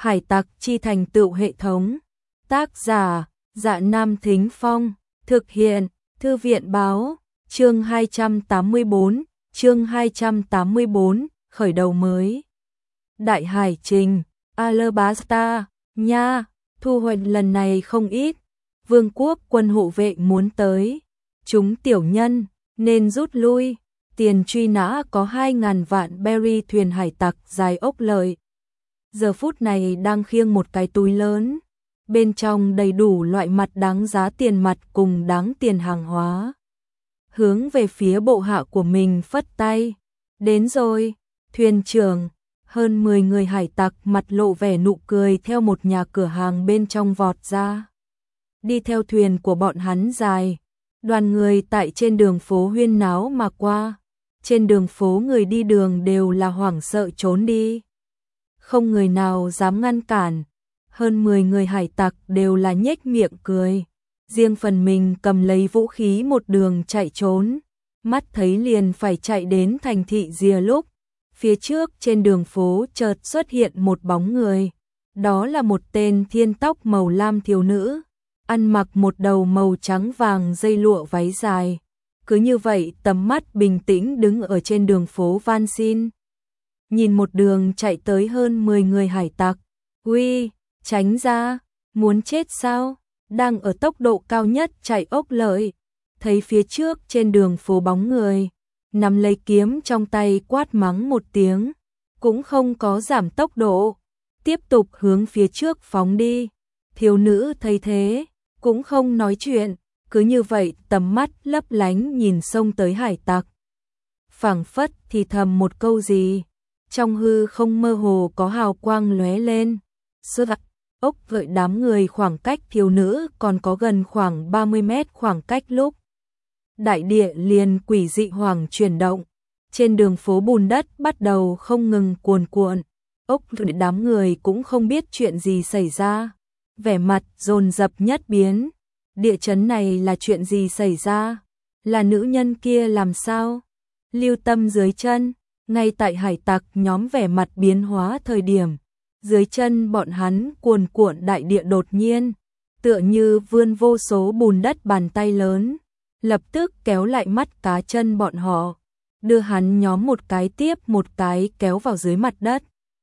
Hải tặc chi thành tựu hệ thống. Tác giả: Dạ Nam Thính Phong. Thực hiện: Thư viện báo. Chương 284, khởi đầu mới. Đại hải trình, Alabasta, nha, thu hoạch lần này không ít. Vương quốc quân hộ vệ muốn tới. Chúng tiểu nhân, nên rút lui. Tiền truy nã có 2.000 vạn berry thuyền hải tặc dài ốc lợi. Giờ phút này đang khiêng một cái túi lớn. Bên trong đầy đủ loại mặt đáng giá tiền mặt cùng đáng tiền hàng hóa. Hướng về phía bộ hạ của mình phất tay. Đến rồi, thuyền trưởng. Hơn 10 người hải tặc mặt lộ vẻ nụ cười theo một nhà cửa hàng bên trong vọt ra. Đi theo thuyền của bọn hắn dài. Đoàn người tại trên đường phố huyên náo mà qua. Trên đường phố người đi đường đều là hoảng sợ trốn đi. Không người nào dám ngăn cản. Hơn 10 người hải tặc đều là nhếch miệng cười. Riêng phần mình cầm lấy vũ khí một đường chạy trốn. Mắt thấy liền phải chạy đến thành thị rìa lúc. Phía trước trên đường phố chợt xuất hiện một bóng người. Đó là một tên thiên tóc màu lam thiếu nữ. Ăn mặc một đầu màu trắng vàng dây lụa váy dài. Cứ như vậy tầm mắt bình tĩnh đứng ở trên đường phố van xin. Nhìn một đường chạy tới hơn 10 người hải tặc. Uy, tránh ra, muốn chết sao? Đang ở tốc độ cao nhất chạy ốc lợi. Thấy phía trước trên đường phố bóng người. Nắm lấy kiếm trong tay quát mắng một tiếng. Cũng không có giảm tốc độ. Tiếp tục hướng phía trước phóng đi. Thiếu nữ thấy thế. Cũng không nói chuyện. Cứ như vậy tầm mắt lấp lánh nhìn xông tới hải tặc. Phảng phất thì thầm một câu gì. Trong hư không mơ hồ có hào quang lóe lên. Sơ ốc gợi đám người khoảng cách thiếu nữ còn có gần khoảng 30 mét khoảng cách lúc. Đại địa liền quỷ dị hoàng chuyển động. Trên đường phố bùn đất bắt đầu không ngừng cuồn cuộn. Ốc gợi đám người cũng không biết chuyện gì xảy ra. Vẻ mặt dồn dập nhất biến. Địa chấn này là chuyện gì xảy ra? Là nữ nhân kia làm sao? Lưu tâm dưới chân. Ngay tại hải tặc nhóm vẻ mặt biến hóa thời điểm. Dưới chân bọn hắn cuồn cuộn đại địa đột nhiên. Tựa như vươn vô số bùn đất bàn tay lớn. Lập tức kéo lại mắt cá chân bọn họ. Đưa hắn nhóm một cái tiếp một cái kéo vào dưới mặt đất.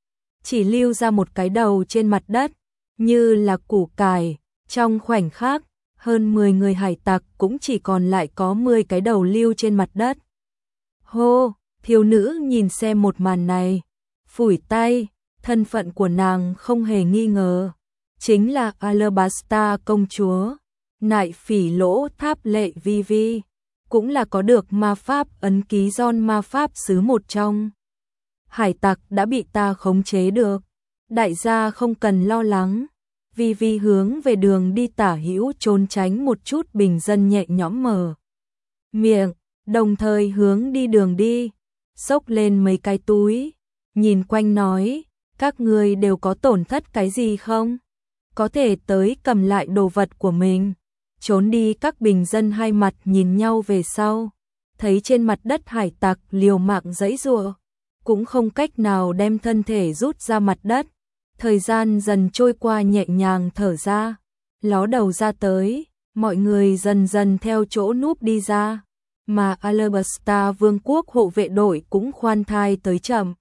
Chỉ lưu ra một cái đầu trên mặt đất. Như là củ cải. Trong khoảnh khắc. Hơn 10 người hải tặc cũng chỉ còn lại có 10 cái đầu lưu trên mặt đất. Hô, thiếu nữ nhìn xem một màn này. Phủi tay, thân phận của nàng không hề nghi ngờ. Chính là Alabasta công chúa. Nại Phỉ Lỗ Tháp Lệ Vi Vi. Cũng là có được ma pháp ấn ký Gion ma pháp sứ một trong. Hải tặc đã bị ta khống chế được. Đại gia không cần lo lắng. Vi Vi hướng về đường đi tả hữu trốn tránh một chút bình dân nhẹ nhõm mở miệng, đồng thời hướng đi đường đi, xốc lên mấy cái túi, nhìn quanh nói, các người đều có tổn thất cái gì không? Có thể tới cầm lại đồ vật của mình. Trốn đi các bình dân hai mặt nhìn nhau về sau, thấy trên mặt đất hải tặc liều mạng giãy giụa, cũng không cách nào đem thân thể rút ra mặt đất. Thời gian dần trôi qua nhẹ nhàng thở ra, ló đầu ra tới, mọi người dần dần theo chỗ núp đi ra, mà Alabasta vương quốc hộ vệ đội cũng khoan thai tới chậm.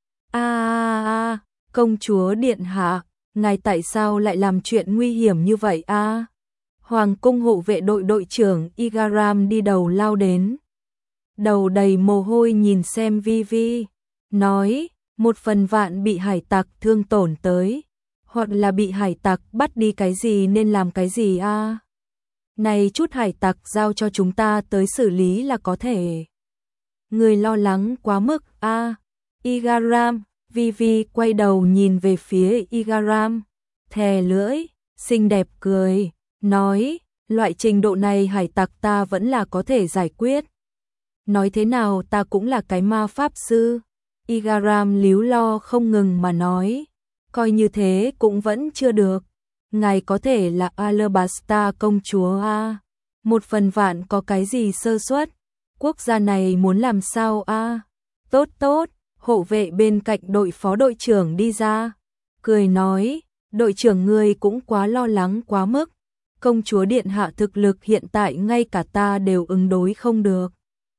Công chúa điện hạ, ngài tại sao lại làm chuyện nguy hiểm như vậy a? Hoàng cung hộ vệ đội đội trưởng Igaram đi đầu lao đến. Đầu đầy mồ hôi nhìn xem Vi Vi, nói, 1/1000 bị hải tặc thương tổn tới, hoặc là bị hải tặc bắt đi cái gì nên làm cái gì a? Này chút hải tặc giao cho chúng ta tới xử lý là có thể. Người lo lắng quá mức a. Igaram, Vi Vi quay đầu nhìn về phía Igaram, thè lưỡi, xinh đẹp cười, nói, loại trình độ này hải tặc ta vẫn là có thể giải quyết. Nói thế nào ta cũng là cái ma pháp sư. Igaram líu lo không ngừng mà nói, coi như thế cũng vẫn chưa được. Ngài có thể là Alabasta công chúa a. 1/1000 có cái gì sơ suất? Quốc gia này muốn làm sao a? Tốt tốt, hộ vệ bên cạnh đội phó đội trưởng đi ra, cười nói, đội trưởng ngươi cũng quá lo lắng quá mức, công chúa điện hạ thực lực hiện tại ngay cả ta đều ứng đối không được.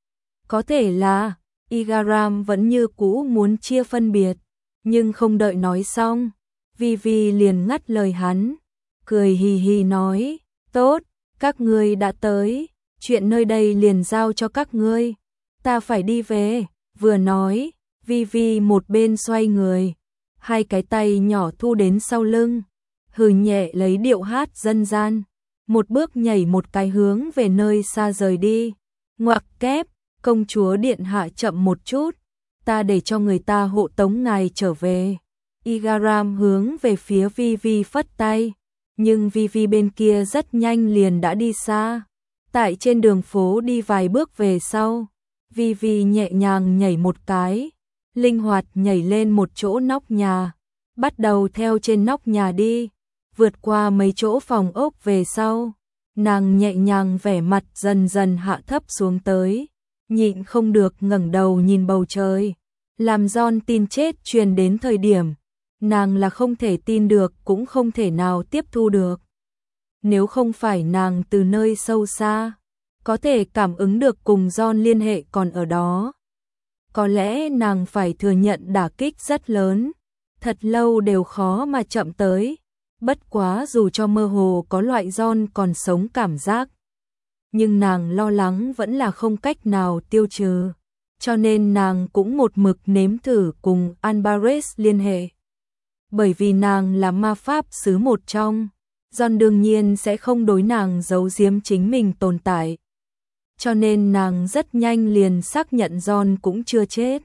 Có thể là, Igaram vẫn như cũ muốn chia phân biệt, nhưng không đợi nói xong, Vivi liền ngắt lời hắn, cười hì hì nói, tốt, các ngươi đã tới, chuyện nơi đây liền giao cho các ngươi, ta phải đi về, vừa nói, Vivi một bên xoay người, hai cái tay nhỏ thu đến sau lưng, hừ nhẹ lấy điệu hát dân gian, một bước nhảy một cái hướng về nơi xa rời đi, ngoặc kép, công chúa điện hạ chậm một chút, ta để cho người ta hộ tống ngài trở về. Igaram hướng về phía Vivi phất tay, nhưng Vivi bên kia rất nhanh liền đã đi xa. Tại trên đường phố đi vài bước về sau, Vivi nhẹ nhàng nhảy một cái, linh hoạt nhảy lên một chỗ nóc nhà, bắt đầu theo trên nóc nhà đi, vượt qua mấy chỗ phòng ốc về sau, nàng nhẹ nhàng vẻ mặt dần dần hạ thấp xuống tới, nhịn không được ngẩng đầu nhìn bầu trời, làm John tin chết truyền đến thời điểm, nàng là không thể tin được cũng không thể nào tiếp thu được. Nếu không phải nàng từ nơi sâu xa, có thể cảm ứng được cùng John liên hệ còn ở đó, có lẽ nàng phải thừa nhận đả kích rất lớn, thật lâu đều khó mà chậm tới, bất quá dù cho mơ hồ có loại John còn sống cảm giác, nhưng nàng lo lắng vẫn là không cách nào tiêu trừ, cho nên nàng cũng một mực nếm thử cùng Alvarez liên hệ. Bởi vì nàng là ma pháp sứ một trong, John đương nhiên sẽ không đối nàng giấu giếm chính mình tồn tại. Cho nên nàng rất nhanh liền xác nhận John cũng chưa chết.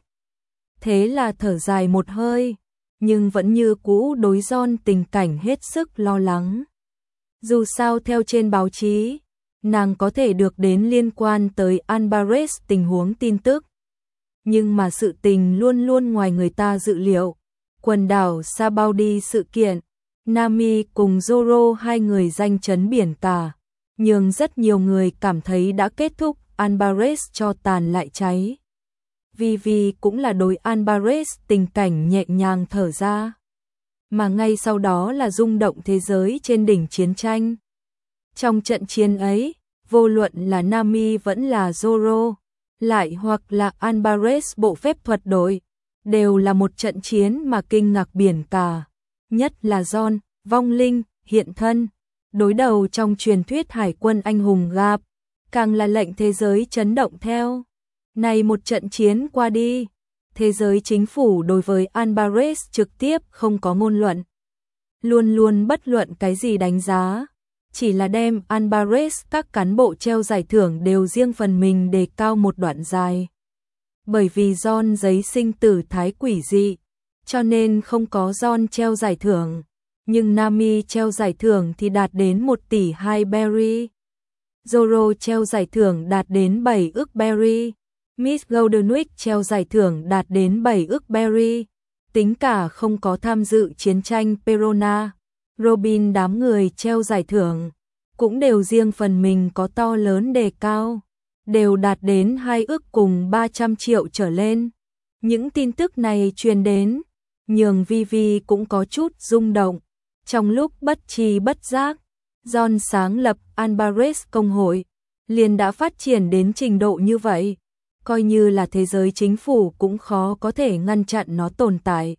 Thế là thở dài một hơi, nhưng vẫn như cũ đối John tình cảnh hết sức lo lắng. Dù sao theo trên báo chí, nàng có thể được đến liên quan tới Alvarez tình huống tin tức. Nhưng mà sự tình luôn luôn ngoài người ta dự liệu. Quần đảo Sabaudi sự kiện, Nami cùng Zoro hai người danh chấn biển cả, nhưng rất nhiều người cảm thấy đã kết thúc, Alvarez cho tàn lại cháy. Vivi cũng là đối Alvarez tình cảnh nhẹ nhàng thở ra. Mà ngay sau đó là rung động thế giới trên đỉnh chiến tranh. Trong trận chiến ấy, vô luận là Nami vẫn là Zoro, lại hoặc là Alvarez bộ phép thuật đội, đều là một trận chiến mà kinh ngạc biển cả. Nhất là John, vong linh, hiện thân, đối đầu trong truyền thuyết hải quân anh hùng gặp, càng là lệnh thế giới chấn động theo. Này một trận chiến qua đi, thế giới chính phủ đối với Alvarez trực tiếp không có ngôn luận. Luôn luôn bất luận cái gì đánh giá, chỉ là đem Alvarez các cán bộ treo giải thưởng đều riêng phần mình đề cao một đoạn dài. Bởi vì John giấy sinh tử thái quỷ dị, cho nên không có John treo giải thưởng, nhưng Nami treo giải thưởng thì đạt đến 1 tỷ 2 berry. Zoro treo giải thưởng đạt đến 7 ức berry. Miss Goldenwick treo giải thưởng đạt đến 7 ức berry. Tính cả không có tham dự chiến tranh Perona, Robin đám người treo giải thưởng, cũng đều riêng phần mình có to lớn đề cao, đều đạt đến 2 ức cùng 300 triệu trở lên. Những tin tức này truyền đến, nhường Vivi cũng có chút rung động. Trong lúc bất tri bất giác, John sáng lập Alvarez công hội, liền đã phát triển đến trình độ như vậy, coi như là thế giới chính phủ cũng khó có thể ngăn chặn nó tồn tại.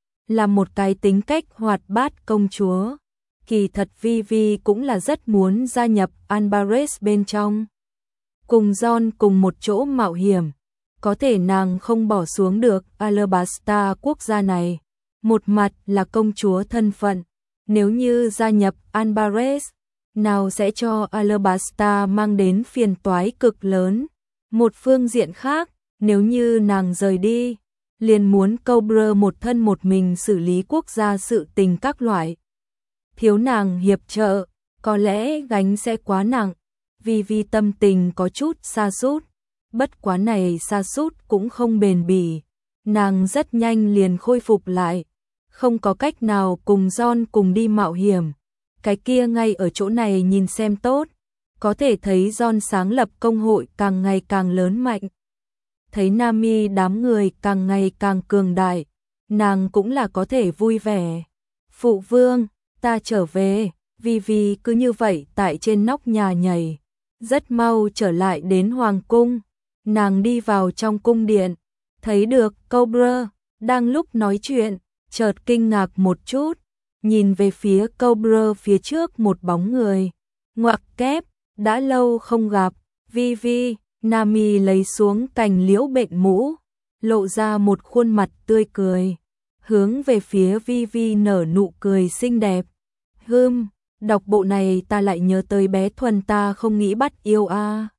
Là một cái tính cách hoạt bát công chúa, kỳ thật Vivi cũng là rất muốn gia nhập Alvarez bên trong. Cùng John cùng một chỗ mạo hiểm, có thể nàng không bỏ xuống được Alabasta quốc gia này. Một mặt là công chúa thân phận, nếu như gia nhập Alvarez, nào sẽ cho Alabasta mang đến phiền toái cực lớn. Một phương diện khác, nếu như nàng rời đi, liền muốn Cobra một thân một mình xử lý quốc gia sự tình các loại. Thiếu nàng hiệp trợ, có lẽ gánh sẽ quá nặng, vì tâm tình có chút sa sút. Bất quá này sa sút cũng không bền bỉ, nàng rất nhanh liền khôi phục lại, không có cách nào cùng John cùng đi mạo hiểm. Cái kia ngay ở chỗ này nhìn xem tốt, có thể thấy John sáng lập công hội càng ngày càng lớn mạnh. Thấy Nami đám người càng ngày càng cường đại, nàng cũng là có thể vui vẻ. Phụ vương, ta trở về. Vivi cứ như vậy tại trên nóc nhà nhảy, rất mau trở lại đến hoàng cung. Nàng đi vào trong cung điện, thấy được Cobra đang lúc nói chuyện, chợt kinh ngạc một chút, nhìn về phía Cobra phía trước một bóng người. Ngoặc kép, đã lâu không gặp. Vivi, Nami lấy xuống cành liễu bệnh mũ, lộ ra một khuôn mặt tươi cười, hướng về phía Vivi nở nụ cười xinh đẹp. Đọc bộ này ta lại nhớ tới bé Thuần ta không nghĩ bắt yêu a.